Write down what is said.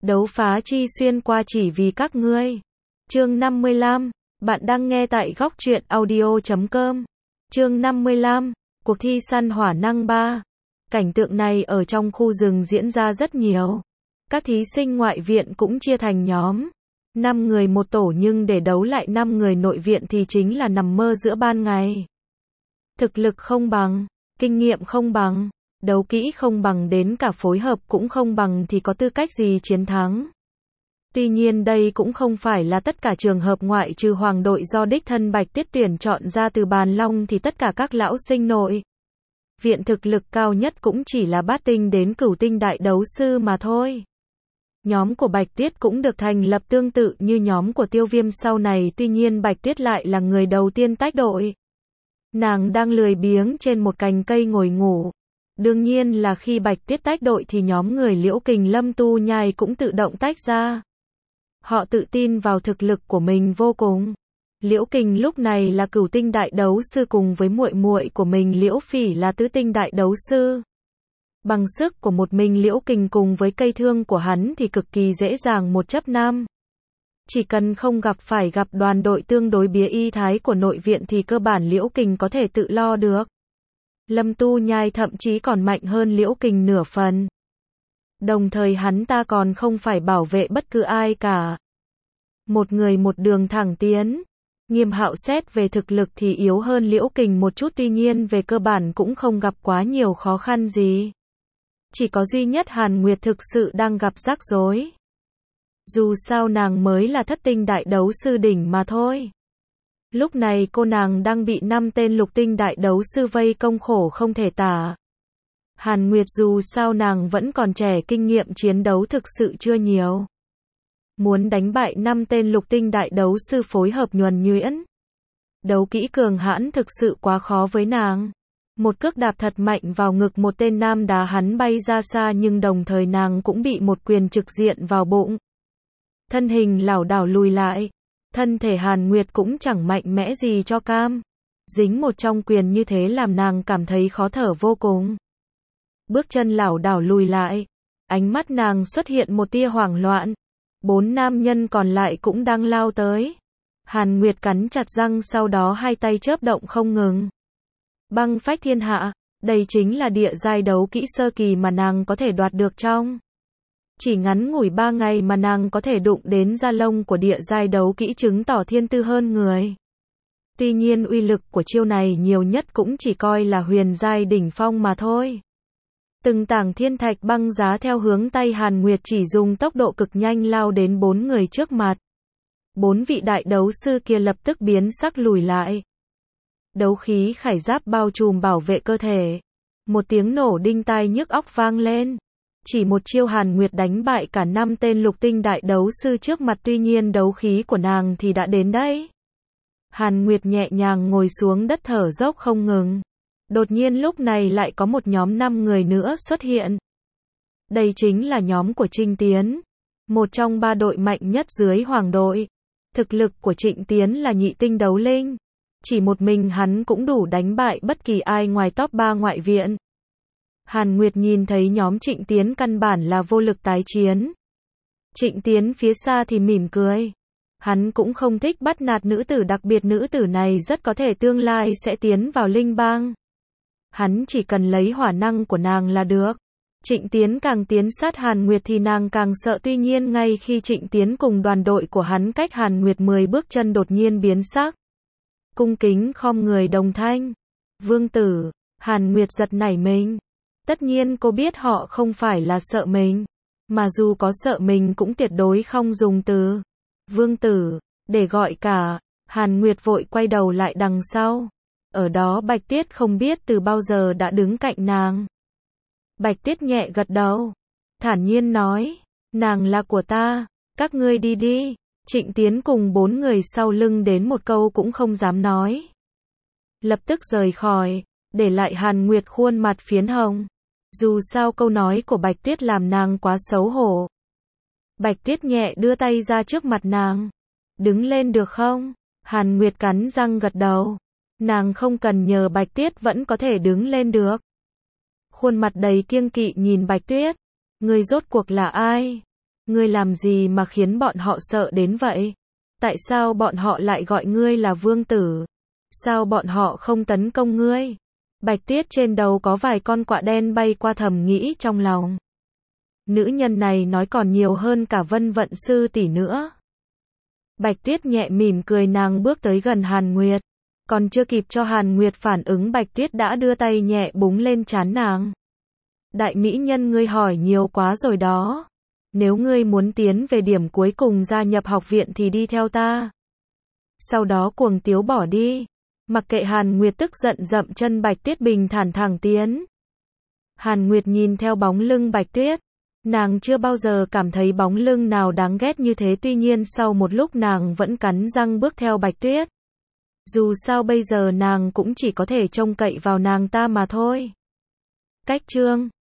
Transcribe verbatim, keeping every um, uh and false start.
Đấu phá chi xuyên qua chỉ vì các ngươi. Chương năm mươi lăm. Bạn đang nghe tại góc truyện audio chấm com. Chương năm mươi lăm. Cuộc thi săn hỏa năng ba. Cảnh tượng này ở trong khu rừng diễn ra rất nhiều. Các thí sinh ngoại viện cũng chia thành nhóm. năm người một tổ, nhưng để đấu lại năm người nội viện thì chính là nằm mơ giữa ban ngày. Thực lực không bằng, kinh nghiệm không bằng, đấu kỹ không bằng, đến cả phối hợp cũng không bằng thì có tư cách gì chiến thắng. Tuy nhiên đây cũng không phải là tất cả trường hợp, ngoại trừ hoàng đội do đích thân Bạch Tuyết tuyển chọn ra từ bàn long thì tất cả các lão sinh nội viện thực lực cao nhất cũng chỉ là bát tinh đến cửu tinh đại đấu sư mà thôi. Nhóm của Bạch Tuyết cũng được thành lập tương tự như nhóm của Tiêu Viêm sau này, tuy nhiên Bạch Tuyết lại là người đầu tiên tách đội. Nàng đang lười biếng trên một cành cây ngồi ngủ. Đương nhiên là khi Bạch Tuyết tách đội thì nhóm người Liễu Kình, Lâm Tu Nhai cũng tự động tách ra. Họ tự tin vào thực lực của mình vô cùng. Liễu Kình lúc này là cửu tinh đại đấu sư cùng với muội muội của mình Liễu Phỉ là tứ tinh đại đấu sư. Bằng sức của một mình Liễu Kình cùng với cây thương của hắn thì cực kỳ dễ dàng một chấp năm. Chỉ cần không gặp phải gặp đoàn đội tương đối bía y thái của nội viện thì cơ bản Liễu Kình có thể tự lo được. Lâm Tu Nhai thậm chí còn mạnh hơn Liễu Kình nửa phần. Đồng thời hắn ta còn không phải bảo vệ bất cứ ai cả. Một người một đường thẳng tiến. Nghiêm Hạo xét về thực lực thì yếu hơn Liễu Kình một chút, tuy nhiên về cơ bản cũng không gặp quá nhiều khó khăn gì. Chỉ có duy nhất Hàn Nguyệt thực sự đang gặp rắc rối. Dù sao nàng mới là thất tinh đại đấu sư đỉnh mà thôi. Lúc này cô nàng đang bị năm tên lục tinh đại đấu sư vây công khổ không thể tả. Hàn Nguyệt dù sao nàng vẫn còn trẻ, kinh nghiệm chiến đấu thực sự chưa nhiều. Muốn đánh bại năm tên lục tinh đại đấu sư phối hợp nhuần nhuyễn, đấu kỹ cường hãn thực sự quá khó với nàng. Một cước đạp thật mạnh vào ngực một tên nam, đá hắn bay ra xa, nhưng đồng thời nàng cũng bị một quyền trực diện vào bụng. Thân hình lảo đảo lùi lại. Thân thể Hàn Nguyệt cũng chẳng mạnh mẽ gì cho cam. Dính một trong quyền như thế làm nàng cảm thấy khó thở vô cùng. Bước chân lảo đảo lùi lại. Ánh mắt nàng xuất hiện một tia hoảng loạn. Bốn nam nhân còn lại cũng đang lao tới. Hàn Nguyệt cắn chặt răng, sau đó hai tay chớp động không ngừng. Băng phách thiên hạ, đây chính là địa giai đấu kỹ sơ kỳ mà nàng có thể đoạt được trong chỉ ngắn ngủi ba ngày mà nàng có thể đụng đến da lông của địa giai đấu kỹ, chứng tỏ thiên tư hơn người. Tuy nhiên uy lực của chiêu này nhiều nhất cũng chỉ coi là huyền giai đỉnh phong mà thôi. Từng tảng thiên thạch băng giá theo hướng tay Hàn Nguyệt, chỉ dùng tốc độ cực nhanh lao đến bốn người trước mặt. Bốn vị đại đấu sư kia lập tức biến sắc lùi lại. Đấu khí khải giáp bao trùm bảo vệ cơ thể. Một tiếng nổ đinh tai nhức óc vang lên. Chỉ một chiêu Hàn Nguyệt đánh bại cả năm tên lục tinh đại đấu sư trước mặt, tuy nhiên đấu khí của nàng thì đã đến đấy. Hàn Nguyệt nhẹ nhàng ngồi xuống đất thở dốc không ngừng. Đột nhiên lúc này lại có một nhóm năm người nữa xuất hiện. Đây chính là nhóm của Trịnh Tiến, một trong ba đội mạnh nhất dưới hoàng đội. Thực lực của Trịnh Tiến là nhị tinh đấu linh. Chỉ một mình hắn cũng đủ đánh bại bất kỳ ai ngoài top ba ngoại viện. Hàn Nguyệt nhìn thấy nhóm Trịnh Tiến căn bản là vô lực tái chiến. Trịnh Tiến phía xa thì mỉm cười. Hắn cũng không thích bắt nạt nữ tử, đặc biệt nữ tử này rất có thể tương lai sẽ tiến vào linh bang. Hắn chỉ cần lấy hỏa năng của nàng là được. Trịnh Tiến càng tiến sát Hàn Nguyệt thì nàng càng sợ, tuy nhiên ngay khi Trịnh Tiến cùng đoàn đội của hắn cách Hàn Nguyệt mười bước chân đột nhiên biến sắc. Cung kính khom người đồng thanh. Vương tử. Hàn Nguyệt giật nảy mình. Tất nhiên cô biết họ không phải là sợ mình. Mà dù có sợ mình cũng tuyệt đối không dùng từ vương tử để gọi cả. Hàn Nguyệt vội quay đầu lại đằng sau. Ở đó Bạch Tuyết không biết từ bao giờ đã đứng cạnh nàng. Bạch Tuyết nhẹ gật đầu. Thản nhiên nói. Nàng là của ta. Các ngươi đi đi. Trịnh Tiến cùng bốn người sau lưng đến một câu cũng không dám nói. Lập tức rời khỏi. Để lại Hàn Nguyệt khuôn mặt phiến hồng. Dù sao câu nói của Bạch Tuyết làm nàng quá xấu hổ. Bạch Tuyết nhẹ đưa tay ra trước mặt nàng. Đứng lên được không? Hàn Nguyệt cắn răng gật đầu. Nàng không cần nhờ Bạch Tuyết vẫn có thể đứng lên được. Khuôn mặt đầy kiêng kỵ nhìn Bạch Tuyết. Người rốt cuộc là ai? Ngươi làm gì mà khiến bọn họ sợ đến vậy? Tại sao bọn họ lại gọi ngươi là vương tử? Sao bọn họ không tấn công ngươi? Bạch Tuyết trên đầu có vài con quạ đen bay qua thầm nghĩ trong lòng. Nữ nhân này nói còn nhiều hơn cả Vân Vận sư tỷ nữa. Bạch Tuyết nhẹ mỉm cười, nàng bước tới gần Hàn Nguyệt. Còn chưa kịp cho Hàn Nguyệt phản ứng, Bạch Tuyết đã đưa tay nhẹ búng lên trán nàng. Đại mỹ nhân, ngươi hỏi nhiều quá rồi đó. Nếu ngươi muốn tiến về điểm cuối cùng gia nhập học viện thì đi theo ta. Sau đó cuồng tiếu bỏ đi. Mặc kệ Hàn Nguyệt tức giận dậm chân, Bạch Tuyết bình thản thẳng tiến. Hàn Nguyệt nhìn theo bóng lưng Bạch Tuyết. Nàng chưa bao giờ cảm thấy bóng lưng nào đáng ghét như thế, tuy nhiên sau một lúc nàng vẫn cắn răng bước theo Bạch Tuyết. Dù sao bây giờ nàng cũng chỉ có thể trông cậy vào nàng ta mà thôi. Cách chương